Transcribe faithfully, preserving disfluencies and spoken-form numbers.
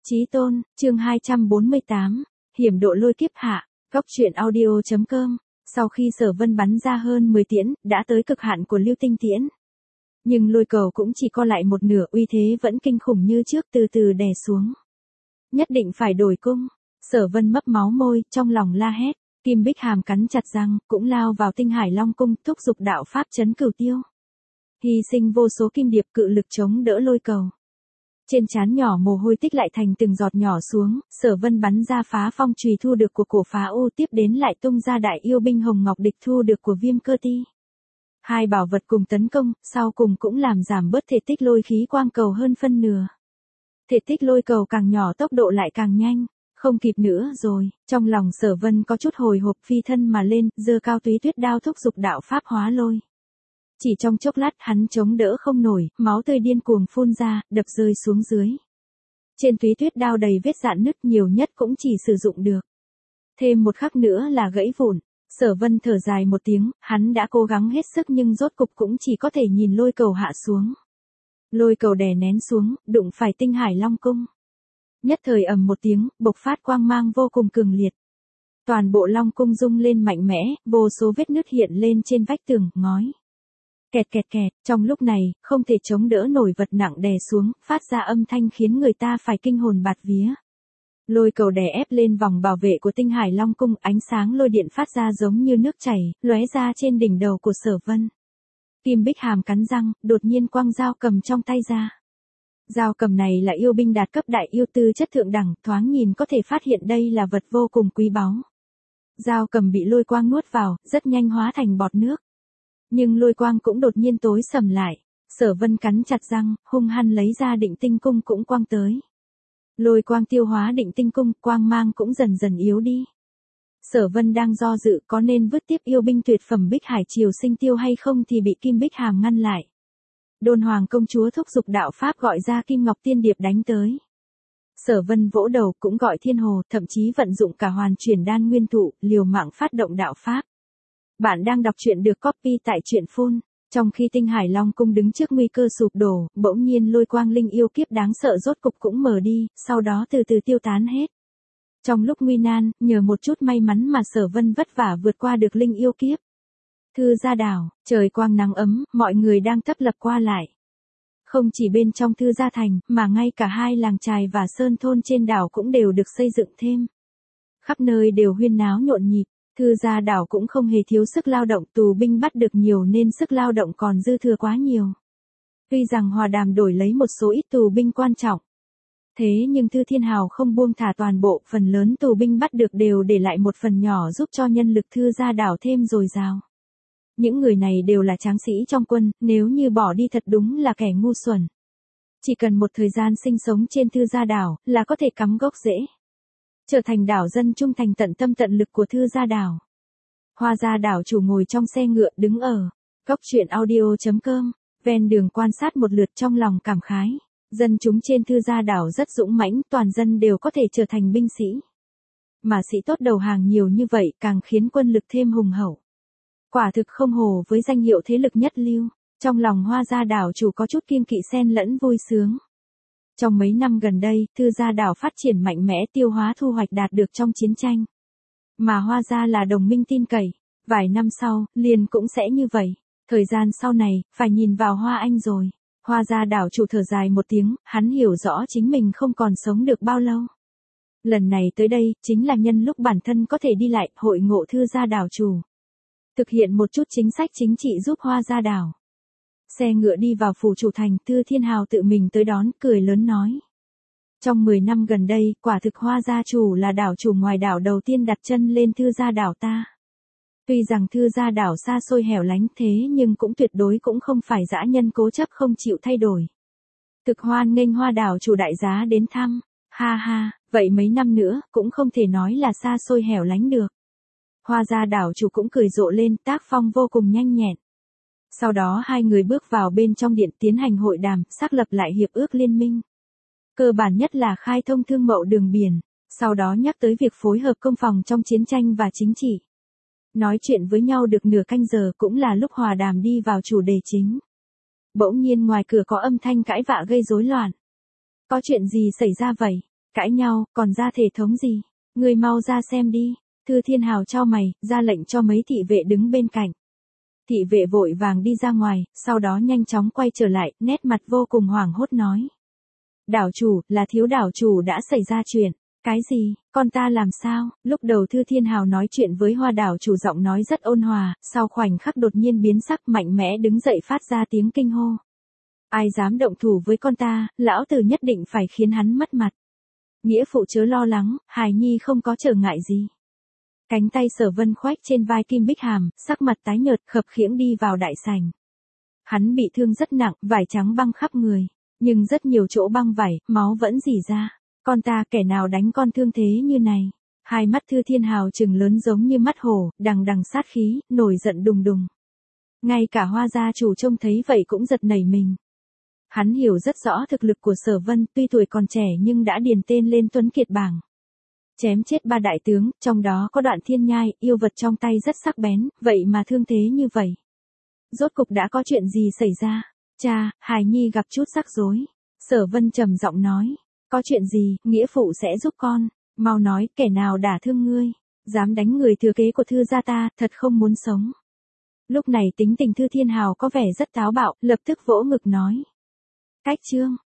Chí tôn, chương hai trăm bốn mươi tám, hiểm độ lôi kiếp hạ, góc truyện audio.com. Sau khi Sở Vân bắn ra hơn mười tiễn, đã tới cực hạn của lưu tinh tiễn. Nhưng lôi cầu cũng chỉ co lại một nửa, uy thế vẫn kinh khủng như trước, từ từ đè xuống. Nhất định phải đổi cung. Sở Vân mấp máu môi, trong lòng la hét. Kim Bích Hàm cắn chặt răng, cũng lao vào Tinh Hải Long cung, thúc giục đạo pháp trấn cửu tiêu. Hy sinh vô số kim điệp, cự lực chống đỡ lôi cầu. Trên trán nhỏ mồ hôi tích lại thành từng giọt nhỏ xuống, Sở Vân bắn ra phá phong chùy thu được của cổ phá u, tiếp đến lại tung ra đại yêu binh hồng ngọc địch thu được của Viêm Cơ Ti. Hai bảo vật cùng tấn công, sau cùng cũng làm giảm bớt thể tích lôi khí quang cầu hơn phân nửa. Thể tích lôi cầu càng nhỏ tốc độ lại càng nhanh, không kịp nữa rồi, trong lòng Sở Vân có chút hồi hộp, phi thân mà lên, giơ cao túy tuyết đao thúc giục đạo pháp hóa lôi. Chỉ trong chốc lát hắn chống đỡ không nổi, máu tươi điên cuồng phun ra, đập rơi xuống dưới. Trên túy tuyết đao đầy vết rạn nứt, nhiều nhất cũng chỉ sử dụng được. Thêm một khắc nữa là gãy vụn. Sở Vân thở dài một tiếng, hắn đã cố gắng hết sức nhưng rốt cục cũng chỉ có thể nhìn lôi cầu hạ xuống. Lôi cầu đè nén xuống, đụng phải Tinh Hải Long cung. Nhất thời ầm một tiếng, bộc phát quang mang vô cùng cường liệt. Toàn bộ Long cung rung lên mạnh mẽ, vô số vết nứt hiện lên trên vách tường, ngói. Kẹt kẹt kẹt, trong lúc này, không thể chống đỡ nổi vật nặng đè xuống, phát ra âm thanh khiến người ta phải kinh hồn bạt vía. Lôi cầu đè ép lên vòng bảo vệ của Tinh Hải Long cung, ánh sáng lôi điện phát ra giống như nước chảy, lóe ra trên đỉnh đầu của Sở Vân. Kim Bích Hàm cắn răng, đột nhiên quăng dao cầm trong tay ra. Dao cầm này là yêu binh đạt cấp đại yêu, tư chất thượng đẳng, thoáng nhìn có thể phát hiện đây là vật vô cùng quý báu. Dao cầm bị lôi quang nuốt vào, rất nhanh hóa thành bọt nước. Nhưng lôi quang cũng đột nhiên tối sầm lại. Sở Vân cắn chặt răng, hung hăng lấy ra Định Tinh cung cũng quang tới. Lôi quang tiêu hóa Định Tinh cung, quang mang cũng dần dần yếu đi. Sở Vân đang do dự có nên vứt tiếp yêu binh tuyệt phẩm Bích Hải Triều Sinh Tiêu hay không thì bị Kim Bích Hàm ngăn lại. Đôn Hoàng công chúa thúc giục đạo pháp gọi ra Kim Ngọc Tiên Điệp đánh tới. Sở Vân vỗ đầu cũng gọi Thiên Hồ, thậm chí vận dụng cả Hoàn Chuyển Đan Nguyên Thụ, liều mạng phát động đạo pháp. Bạn đang đọc truyện được copy tại truyện phun. Trong khi Tinh Hải Long cung đứng trước nguy cơ sụp đổ, bỗng nhiên lôi quang linh yêu kiếp đáng sợ rốt cục cũng mở đi, sau đó từ từ tiêu tán hết. Trong lúc nguy nan, nhờ một chút may mắn mà Sở Vân vất vả vượt qua được linh yêu kiếp. Thư Gia Đảo, trời quang nắng ấm, mọi người đang tấp lập qua lại. Không chỉ bên trong Thư Gia thành, mà ngay cả hai làng chài và sơn thôn trên đảo cũng đều được xây dựng thêm. Khắp nơi đều huyên náo nhộn nhịp. Thư Gia Đảo cũng không hề thiếu sức lao động, tù binh bắt được nhiều nên sức lao động còn dư thừa quá nhiều. Tuy rằng Hòa Đàm đổi lấy một số ít tù binh quan trọng. Thế nhưng Thư Thiên Hào không buông thả toàn bộ, phần lớn tù binh bắt được đều để lại một phần nhỏ giúp cho nhân lực Thư Gia Đảo thêm dồi dào. Những người này đều là tráng sĩ trong quân, nếu như bỏ đi thật đúng là kẻ ngu xuẩn. Chỉ cần một thời gian sinh sống trên Thư Gia Đảo là có thể cắm gốc rễ. Trở thành đảo dân trung thành tận tâm tận lực của Thư Gia Đảo. Hoa Gia Đảo chủ ngồi trong xe ngựa đứng ở góc truyện audio.com, ven đường quan sát một lượt trong lòng cảm khái. Dân chúng trên Thư Gia Đảo rất dũng mãnh, toàn dân đều có thể trở thành binh sĩ. Mà sĩ tốt đầu hàng nhiều như vậy càng khiến quân lực thêm hùng hậu. Quả thực không hổ với danh hiệu thế lực nhất lưu, trong lòng Hoa Gia Đảo chủ có chút kiêng kỵ xen lẫn vui sướng. Trong mấy năm gần đây, Thư Gia Đảo phát triển mạnh mẽ, tiêu hóa thu hoạch đạt được trong chiến tranh. Mà Hoa Gia là đồng minh tin cậy, vài năm sau, liền cũng sẽ như vậy. Thời gian sau này, phải nhìn vào Hoa Anh rồi. Hoa Gia Đảo chủ thở dài một tiếng, hắn hiểu rõ chính mình không còn sống được bao lâu. Lần này tới đây, chính là nhân lúc bản thân có thể đi lại, hội ngộ Thư Gia Đảo chủ. Thực hiện một chút chính sách chính trị giúp Hoa Gia Đảo. Xe ngựa đi vào phủ chủ thành, Thư Thiên Hào tự mình tới đón, cười lớn nói. Trong mười năm gần đây, quả thực Hoa Gia chủ là đảo chủ ngoài đảo đầu tiên đặt chân lên Thư Gia Đảo ta. Tuy rằng Thư Gia Đảo xa xôi hẻo lánh thế nhưng cũng tuyệt đối cũng không phải dã nhân cố chấp không chịu thay đổi. Thực hoan nghênh Hoa đảo chủ đại giá đến thăm, ha ha, vậy mấy năm nữa, cũng không thể nói là xa xôi hẻo lánh được. Hoa Gia đảo chủ cũng cười rộ lên, tác phong vô cùng nhanh nhẹn. Sau đó hai người bước vào bên trong điện tiến hành hội đàm, xác lập lại hiệp ước liên minh. Cơ bản nhất là khai thông thương mậu đường biển, sau đó nhắc tới việc phối hợp công phòng trong chiến tranh và chính trị. Nói chuyện với nhau được nửa canh giờ cũng là lúc hòa đàm đi vào chủ đề chính. Bỗng nhiên ngoài cửa có âm thanh cãi vã gây rối loạn. Có chuyện gì xảy ra vậy? Cãi nhau, còn ra thể thống gì? Ngươi mau ra xem đi. Thư Thiên Hào chau mày, ra lệnh cho mấy thị vệ đứng bên cạnh. Thị vệ vội vàng đi ra ngoài, sau đó nhanh chóng quay trở lại, nét mặt vô cùng hoảng hốt nói. Đảo chủ, là thiếu đảo chủ đã xảy ra chuyện. Cái gì, con ta làm sao? Lúc đầu Thư Thiên Hào nói chuyện với Hoa đảo chủ giọng nói rất ôn hòa, sau khoảnh khắc đột nhiên biến sắc mạnh mẽ đứng dậy phát ra tiếng kinh hô. Ai dám động thủ với con ta, lão tử nhất định phải khiến hắn mất mặt. Nghĩa phụ chớ lo lắng, hài nhi không có trở ngại gì. Cánh tay Sở Vân khoách trên vai Kim Bích Hàm, sắc mặt tái nhợt khập khiễng đi vào đại sảnh. Hắn bị thương rất nặng, vải trắng băng khắp người, nhưng rất nhiều chỗ băng vảy, máu vẫn rỉ ra. Con ta kẻ nào đánh con thương thế như này? Hai mắt Thư Thiên Hào trừng lớn giống như mắt hổ, đằng đằng sát khí, nổi giận đùng đùng. Ngay cả Hoa gia chủ trông thấy vậy cũng giật nảy mình. Hắn hiểu rất rõ thực lực của Sở Vân, tuy tuổi còn trẻ nhưng đã điền tên lên Tuấn Kiệt bảng. Chém chết ba đại tướng, trong đó có Đoạn Thiên Nhai, yêu vật trong tay rất sắc bén, vậy mà thương thế như vậy. Rốt cục đã có chuyện gì xảy ra? Cha, hài nhi gặp chút rắc rối. Sở Vân trầm giọng nói. Có chuyện gì, nghĩa phụ sẽ giúp con. Mau nói, kẻ nào đả thương ngươi? Dám đánh người thừa kế của Thư gia ta, thật không muốn sống. Lúc này tính tình Thư Thiên Hào có vẻ rất táo bạo, lập tức vỗ ngực nói. Cách chương.